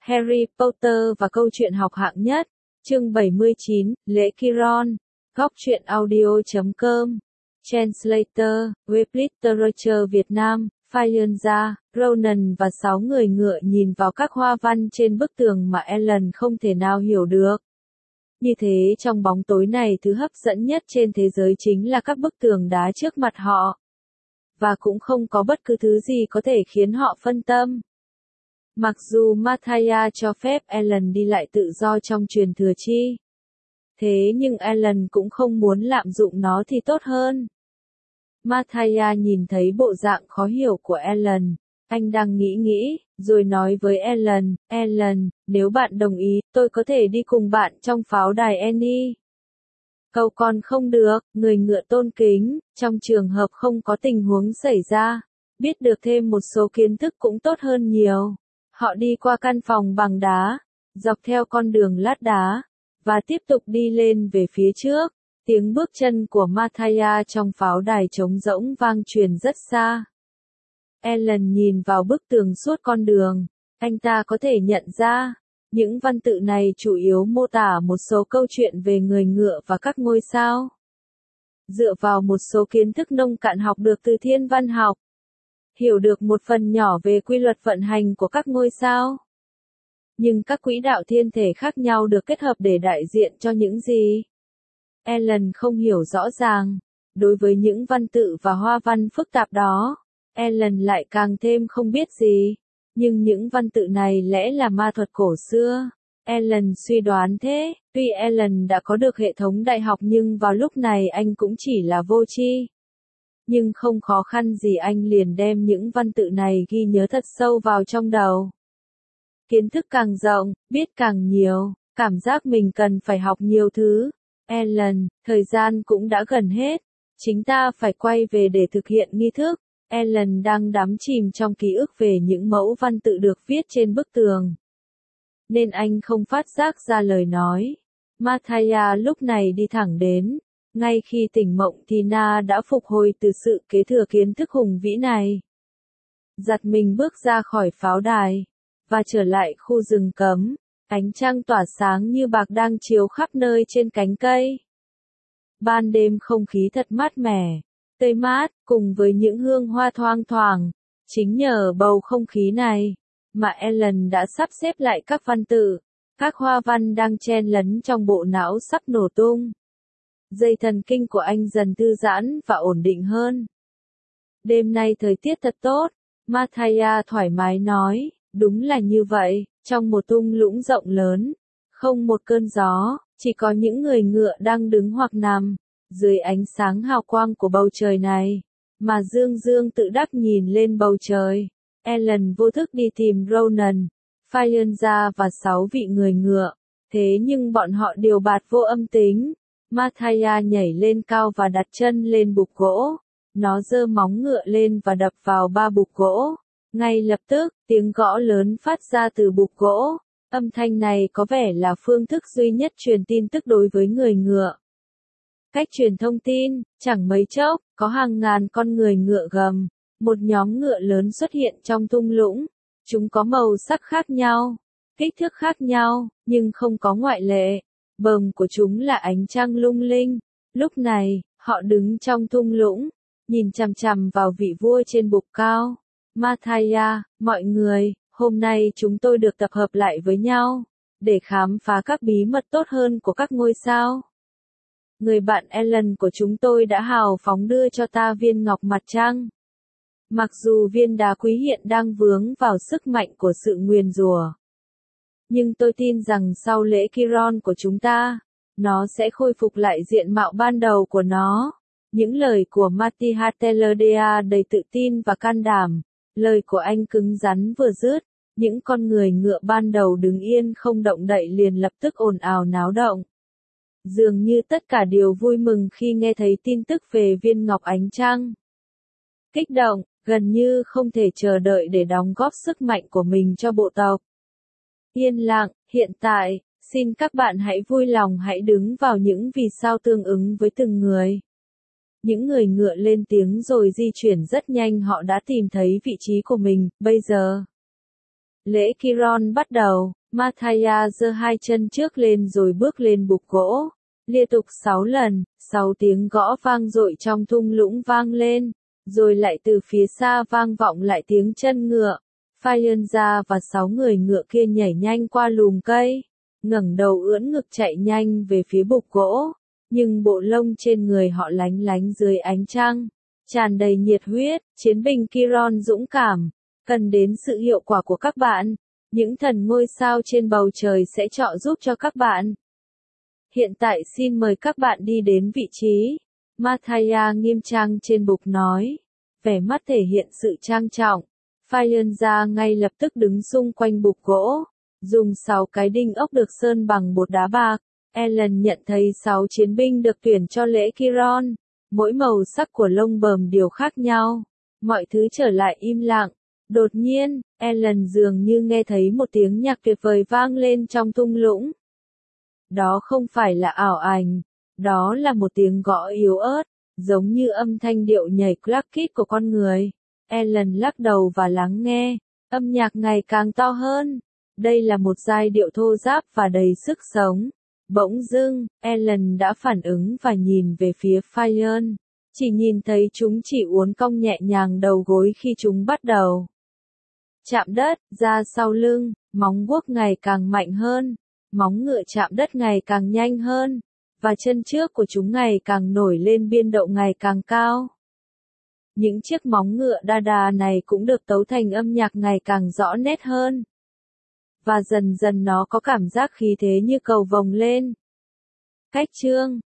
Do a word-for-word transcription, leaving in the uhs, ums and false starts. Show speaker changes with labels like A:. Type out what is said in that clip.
A: Harry Potter và câu chuyện học hạng nhất, chương bảy mươi chín, lễ Chiron, góc truyện audio chấm com, Translator, web literature Việt Nam, Fayonza, Ronan và sáu người ngựa nhìn vào các hoa văn trên bức tường mà Ellen không thể nào hiểu được. Như thế trong bóng tối này thứ hấp dẫn nhất trên thế giới chính là các bức tường đá trước mặt họ. Và cũng không có bất cứ thứ gì có thể khiến họ phân tâm. Mặc dù Mathaya cho phép Ellen đi lại tự do trong truyền thừa chi. Thế nhưng Ellen cũng không muốn lạm dụng nó thì tốt hơn. Mathaya nhìn thấy bộ dạng khó hiểu của Ellen. Anh đang nghĩ nghĩ, rồi nói với Ellen, Ellen, nếu bạn đồng ý, tôi có thể đi cùng bạn trong pháo đài Annie. Câu con không được, người ngựa tôn kính, trong trường hợp không có tình huống xảy ra. Biết được thêm một số kiến thức cũng tốt hơn nhiều. Họ đi qua căn phòng bằng đá, dọc theo con đường lát đá, và tiếp tục đi lên về phía trước. Tiếng bước chân của Mathaya trong pháo đài trống rỗng vang truyền rất xa. Ellen nhìn vào bức tường suốt con đường. Anh ta có thể nhận ra, những văn tự này chủ yếu mô tả một số câu chuyện về người ngựa và các ngôi sao. Dựa vào một số kiến thức nông cạn học được từ thiên văn học, hiểu được một phần nhỏ về quy luật vận hành của các ngôi sao. Nhưng các quỹ đạo thiên thể khác nhau được kết hợp để đại diện cho những gì? Ellen không hiểu rõ ràng. Đối với những văn tự và hoa văn phức tạp đó, Ellen lại càng thêm không biết gì. Nhưng những văn tự này lẽ là ma thuật cổ xưa. Ellen suy đoán thế. Tuy Ellen đã có được hệ thống đại học nhưng vào lúc này anh cũng chỉ là vô tri. Nhưng không khó khăn gì anh liền đem những văn tự này ghi nhớ thật sâu vào trong đầu. Kiến thức càng rộng, biết càng nhiều, cảm giác mình cần phải học nhiều thứ. Ellen, thời gian cũng đã gần hết. Chính ta phải quay về để thực hiện nghi thức. Ellen đang đắm chìm trong ký ức về những mẫu văn tự được viết trên bức tường. Nên anh không phát giác ra lời nói. Mathaya lúc này đi thẳng đến. Ngay khi tỉnh mộng Tina đã phục hồi từ sự kế thừa kiến thức hùng vĩ này. Giật mình bước ra khỏi pháo đài. Và trở lại khu rừng cấm. Ánh trăng tỏa sáng như bạc đang chiếu khắp nơi trên cánh cây. Ban đêm không khí thật mát mẻ, tươi mát, cùng với những hương hoa thoang thoảng. Chính nhờ bầu không khí này, mà Ellen đã sắp xếp lại các văn tự. Các hoa văn đang chen lấn trong bộ não sắp nổ tung. Dây thần kinh của anh dần thư giãn và ổn định hơn. Đêm nay thời tiết thật tốt, Mathaya thoải mái nói, đúng là như vậy, trong một thung lũng rộng lớn, không một cơn gió, chỉ có những người ngựa đang đứng hoặc nằm, dưới ánh sáng hào quang của bầu trời này, mà Dương Dương tự đắc nhìn lên bầu trời. Ellen vô thức đi tìm Ronan, Fayonza và sáu vị người ngựa, thế nhưng bọn họ đều bạt vô âm tính. Mathaya nhảy lên cao và đặt chân lên bục gỗ. Nó giơ móng ngựa lên và đập vào ba bục gỗ. Ngay lập tức, tiếng gõ lớn phát ra từ bục gỗ. Âm thanh này có vẻ là phương thức duy nhất truyền tin tức đối với người ngựa. Cách truyền thông tin, chẳng mấy chốc, có hàng ngàn con người ngựa gầm. Một nhóm ngựa lớn xuất hiện trong thung lũng. Chúng có màu sắc khác nhau, kích thước khác nhau, nhưng không có ngoại lệ. Bờm của chúng là ánh trăng lung linh. Lúc này, họ đứng trong thung lũng, nhìn chằm chằm vào vị vua trên bục cao. Mathaya, mọi người, hôm nay chúng tôi được tập hợp lại với nhau, để khám phá các bí mật tốt hơn của các ngôi sao. Người bạn Ellen của chúng tôi đã hào phóng đưa cho ta viên ngọc mặt trăng. Mặc dù viên đá quý hiện đang vướng vào sức mạnh của sự nguyền rủa. Nhưng tôi tin rằng sau lễ Chiron của chúng ta, nó sẽ khôi phục lại diện mạo ban đầu của nó. Những lời của Mathaya đầy tự tin và can đảm. Lời của anh cứng rắn vừa dứt, những con người ngựa ban đầu đứng yên không động đậy liền lập tức ồn ào náo động. Dường như tất cả đều vui mừng khi nghe thấy tin tức về viên ngọc ánh trăng. Kích động, gần như không thể chờ đợi để đóng góp sức mạnh của mình cho bộ tộc. Yên lặng, hiện tại, xin các bạn hãy vui lòng hãy đứng vào những vì sao tương ứng với từng người. Những người ngựa lên tiếng rồi di chuyển rất nhanh, họ đã tìm thấy vị trí của mình, bây giờ. Lễ Chiron bắt đầu, Mathaya giơ hai chân trước lên rồi bước lên bục gỗ. Liên tục sáu lần, sáu tiếng gõ vang dội trong thung lũng vang lên, rồi lại từ phía xa vang vọng lại tiếng chân ngựa. Fire và sáu người ngựa kia nhảy nhanh qua lùm cây, ngẩng đầu ưỡn ngực chạy nhanh về phía bục gỗ, nhưng bộ lông trên người họ lánh lánh dưới ánh trăng, tràn đầy nhiệt huyết. Chiến binh Chiron dũng cảm, cần đến sự hiệu quả của các bạn. Những thần ngôi sao trên bầu trời sẽ trợ giúp cho các bạn. Hiện tại xin mời các bạn đi đến vị trí. Mathaya nghiêm trang trên bục nói, vẻ mắt thể hiện sự trang trọng. Fire ngay lập tức đứng xung quanh bục gỗ, dùng sáu cái đinh ốc được sơn bằng bột đá bạc. Ellen nhận thấy sáu chiến binh được tuyển cho lễ Chiron, mỗi màu sắc của lông bờm đều khác nhau. Mọi thứ trở lại im lặng. Đột nhiên, Ellen dường như nghe thấy một tiếng nhạc tuyệt vời vang lên trong thung lũng. Đó không phải là ảo ảnh, đó là một tiếng gõ yếu ớt, giống như âm thanh điệu nhảy clackit của con người. Ellen lắc đầu và lắng nghe, âm nhạc ngày càng to hơn. Đây là một giai điệu thô ráp và đầy sức sống. Bỗng dưng, Ellen đã phản ứng và nhìn về phía Fire. Chỉ nhìn thấy chúng chỉ uốn cong nhẹ nhàng đầu gối khi chúng bắt đầu chạm đất, ra sau lưng, móng guốc ngày càng mạnh hơn, móng ngựa chạm đất ngày càng nhanh hơn, và chân trước của chúng ngày càng nổi lên biên độ ngày càng cao. Những chiếc móng ngựa đa đà này cũng được tấu thành âm nhạc ngày càng rõ nét hơn. Và dần dần nó có cảm giác khí thế như cầu vồng lên. Cách chương